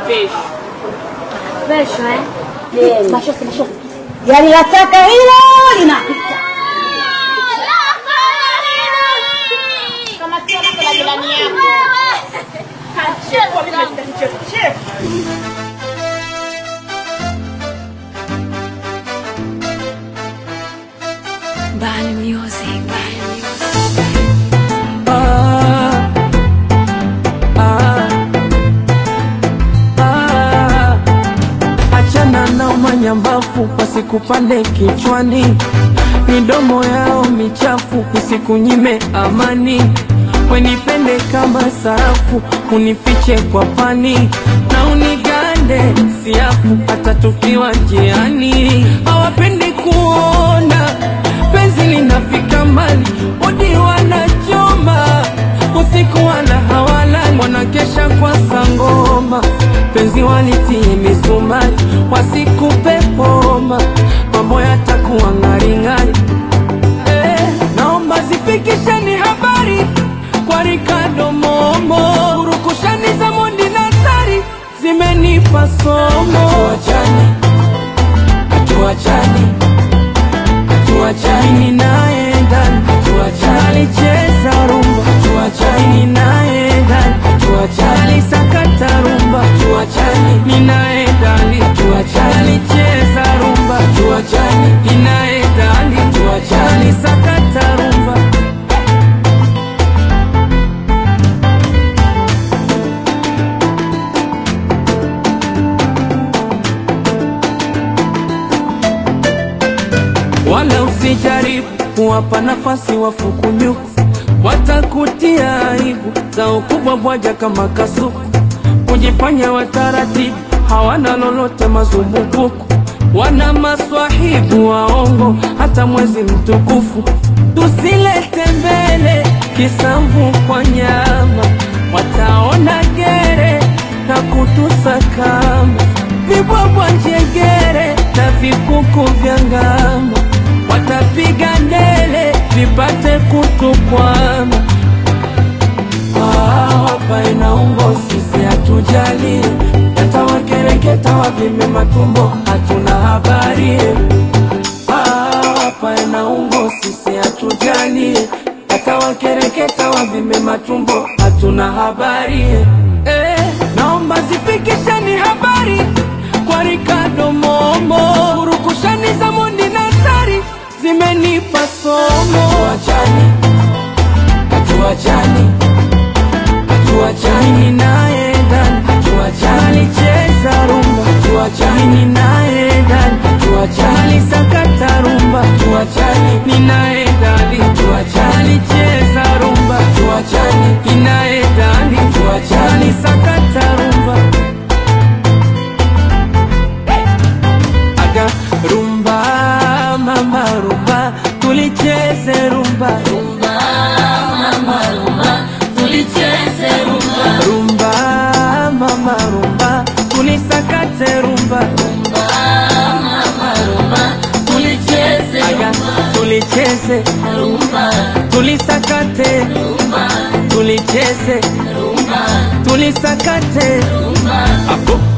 Pesho Basho. Gari la taka hilo linapita. Kama sio na kwa jirani yako. Kacheko mimi nimecheka chef. Bali music. Achana na umanyambafu wasikupande kichwani, midomo yao michafu isikunyime amani. Wenipende kama sarafu, unifiche kwa pani, na unigande siafu hata tukiwa njiani. Hawapendi kuona penzi linafika mbali, odi wanachoma usiku wala hawalali, wanakesha kwa sangoma, penzi walitie misumari, wasikupe poma, mambo yatakuwa ng'aring'ari. Naomba zifikisheni habari kwa Ricardo Momo, urukushani za Mondi na Sari zimenipa somo. Hatuachani mimi naye ndani, alicheza rumba, mimi naye ndani, alisakata rumba, mimi naye ndani, alicheza rumba, mimi naye ndani, alisakata rumba. Wala usijaribu kuwapa nafasi wafukunyuku, watakutia aibu za ukubwa bwaja kama kasuku. Kujifanya wataratibu, hawana lolote mazumbukuku, wana maswahibu waongo hata mwezi mtukufu. Tusilete mbele kisamvu kwa nyama, wataona gere na kutusakama. Vibwabwa njegere na vikuku vya ngama, watapiga ndele vipate kutukwama. Hapa inaungo sisi hatujali, yatawakereketa wavime matumbo hatuna habari. Hapa inaungo sisi hatujali, yatawakereketa wavime matumbo hatuna habari. Naomba zifikisheni habari kwa Ricardo Momo, urukushani za Mondi na Sari zimenipa somo. Hatuachani mimi naye ndani, alicheza rumba, mimi naye ndani, alisakata rumba, mimi naye ndani, alicheza rumba, mimi naye ndani, alisakata rumba. Rumba mama rumba, tulicheze rumba, rumba mama rumba, tulicheze rumba, rumba mama rumba, tulisakate rumba, rumba mama rumba, tulicheze rumba, tulicheze rumba, tulisakate rumba, tulicheze rumba, tulisakate rumba.